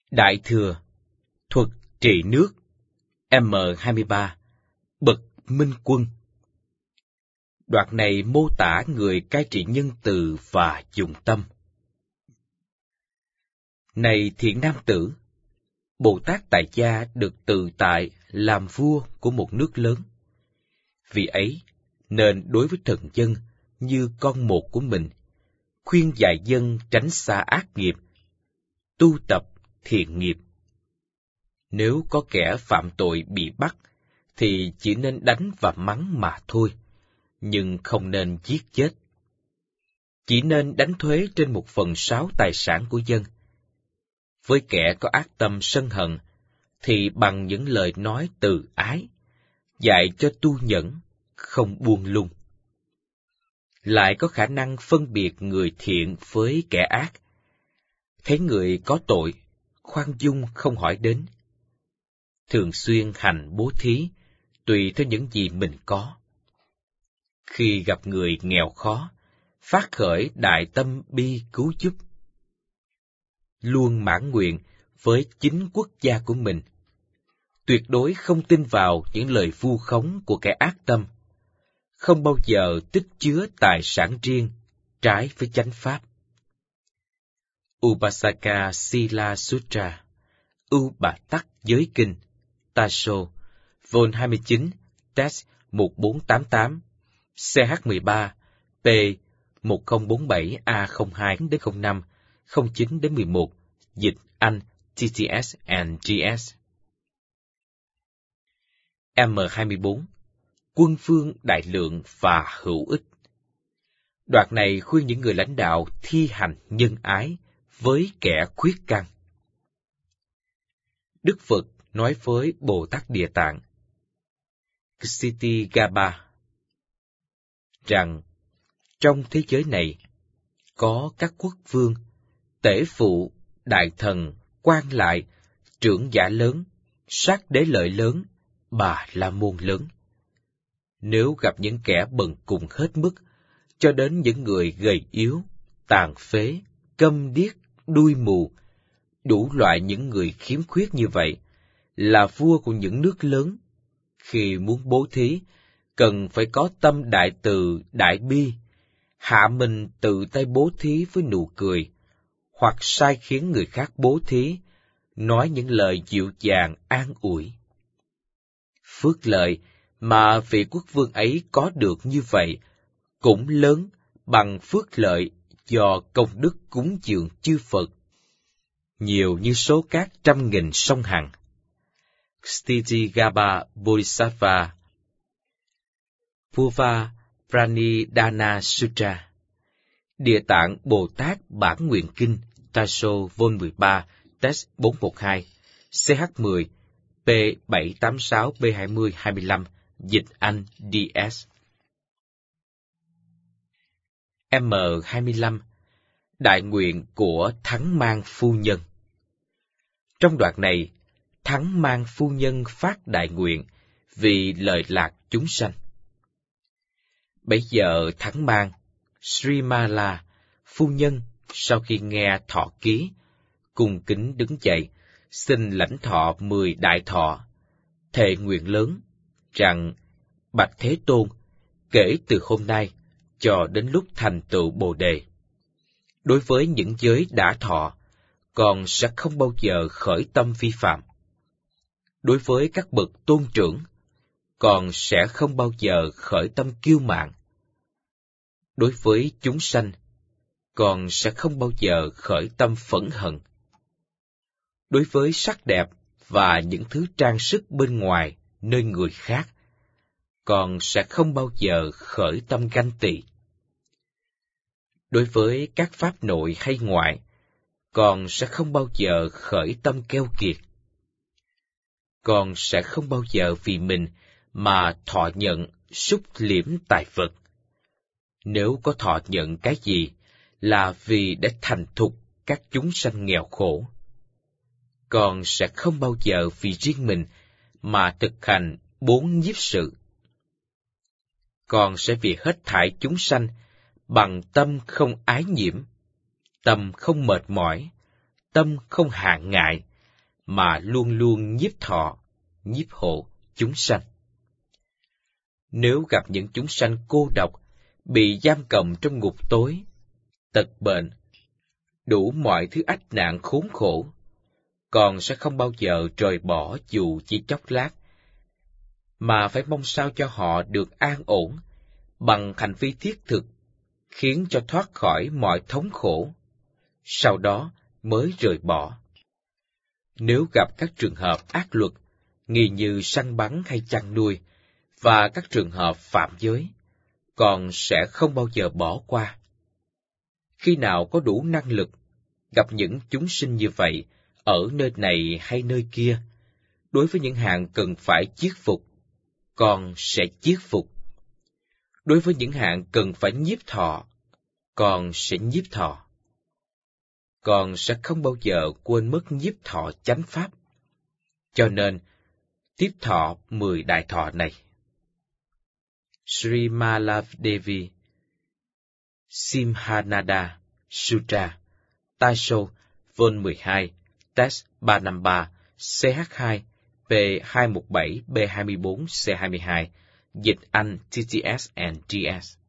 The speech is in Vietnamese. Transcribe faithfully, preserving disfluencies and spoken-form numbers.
Đại thừa, thuật trị nước, M hai mươi ba, bậc minh quân. Đoạn này mô tả người cai trị nhân từ và dụng tâm. Này thiện nam tử, Bồ Tát Tại Gia được tự tại làm vua của một nước lớn. Vì ấy, nên đối với thần dân như con một của mình, khuyên dạy dân tránh xa ác nghiệp, tu tập thiện nghiệp. Nếu có kẻ phạm tội bị bắt, thì chỉ nên đánh và mắng mà thôi, nhưng không nên giết chết. Chỉ nên đánh thuế trên một phần sáu tài sản của dân. Với kẻ có ác tâm sân hận, thì bằng những lời nói từ ái, dạy cho tu nhẫn, không buông lung. Lại có khả năng phân biệt người thiện với kẻ ác. Thấy người có tội, khoan dung không hỏi đến. Thường xuyên hành bố thí, tùy theo những gì mình có. Khi gặp người nghèo khó, phát khởi đại tâm bi cứu giúp. Luôn mãn nguyện với chính quốc gia của mình. Tuyệt đối không tin vào những lời vu khống của kẻ ác tâm. Không bao giờ tích chứa tài sản riêng, trái với chánh pháp. Upasaka Sila Sutra, U Bà Tắc Giới Kinh, Taso, Vol hai mươi chín, Text một bốn tám tám, C H mười ba, P một không bốn bảy A không hai đến không năm, không chín đến mười một, dịch Anh, T T S and G S. M hai mươi bốn, Quân vương đại lượng và hữu ích. Đoạn này khuyên những người lãnh đạo thi hành nhân ái với kẻ khuyết căn. Đức Phật nói với Bồ Tát Địa Tạng Ksitigarbha rằng trong thế giới này có các quốc vương, tể phụ, đại thần, quan lại, trưởng giả lớn, sát đế lợi lớn, bà la môn lớn. Nếu gặp những kẻ bần cùng hết mức, cho đến những người gầy yếu, tàn phế, câm điếc, đuôi mù, đủ loại những người khiếm khuyết như vậy, là vua của những nước lớn, khi muốn bố thí, cần phải có tâm đại từ, đại bi, hạ mình tự tay bố thí với nụ cười, hoặc sai khiến người khác bố thí, nói những lời dịu dàng an ủi. Phước lợi mà vị quốc vương ấy có được như vậy cũng lớn bằng phước lợi do công đức cúng dường chư Phật, nhiều như số cát trăm nghìn sông Hằng. Ksitigarbha Bodhisattva Purva Pranidhana Sutra, Địa Tạng Bồ Tát Bản Nguyện Kinh, Taso Vol mười ba, Text bốn một hai, C H mười, P bảy tám sáu B hai mươi hai mươi lăm, dịch Anh D S. M hai mươi lăm, Đại nguyện của Thắng Mang Phu Nhân. Trong đoạn này, Thắng Mang Phu Nhân phát đại nguyện vì lợi lạc chúng sanh. Bấy giờ Thắng Mang, Srimala, phu nhân, sau khi nghe thọ ký, cung kính đứng dậy, xin lãnh thọ mười đại thọ, thệ nguyện lớn, rằng, bạch Thế Tôn, kể từ hôm nay, cho đến lúc thành tựu Bồ Đề. Đối với những giới đã thọ, con sẽ không bao giờ khởi tâm vi phạm. Đối với các bậc tôn trưởng, con sẽ không bao giờ khởi tâm kiêu mạn. Đối với chúng sanh, con sẽ không bao giờ khởi tâm phẫn hận. Đối với sắc đẹp và những thứ trang sức bên ngoài nơi người khác, con sẽ không bao giờ khởi tâm ganh tị. Đối với các pháp nội hay ngoại, con sẽ không bao giờ khởi tâm keo kiệt. Con sẽ không bao giờ vì mình mà thọ nhận xúc liễm tài vật. Nếu có thọ nhận cái gì, là vì để thành thục các chúng sanh nghèo khổ. Con sẽ không bao giờ vì riêng mình mà thực hành bốn nhiếp sự. Con sẽ vì hết thảy chúng sanh bằng tâm không ái nhiễm, tâm không mệt mỏi, tâm không hạn ngại, mà luôn luôn nhiếp thọ, nhiếp hộ chúng sanh. Nếu gặp những chúng sanh cô độc, bị giam cầm trong ngục tối, tật bệnh, đủ mọi thứ ách nạn khốn khổ, con sẽ không bao giờ rời bỏ dù chỉ chốc lát, mà phải mong sao cho họ được an ổn bằng hành vi thiết thực, khiến cho thoát khỏi mọi thống khổ, sau đó mới rời bỏ. Nếu gặp các trường hợp ác luật, nghi như săn bắn hay chăn nuôi, và các trường hợp phạm giới, con sẽ không bao giờ bỏ qua. Khi nào có đủ năng lực, gặp những chúng sinh như vậy, ở nơi này hay nơi kia, đối với những hạng cần phải chiết phục, con sẽ chiết phục. Đối với những hạng cần phải nhiếp thọ, con sẽ nhiếp thọ. Con sẽ không bao giờ quên mất nhiếp thọ chánh pháp. Cho nên, tiếp thọ mười đại thọ này. Sri Maladevi Simhanada Sutra, Taisho, Vol mười hai, Test ba năm ba, C H hai, P hai một bảy B hai bốn C hai hai, dịch Anh T T S and G S.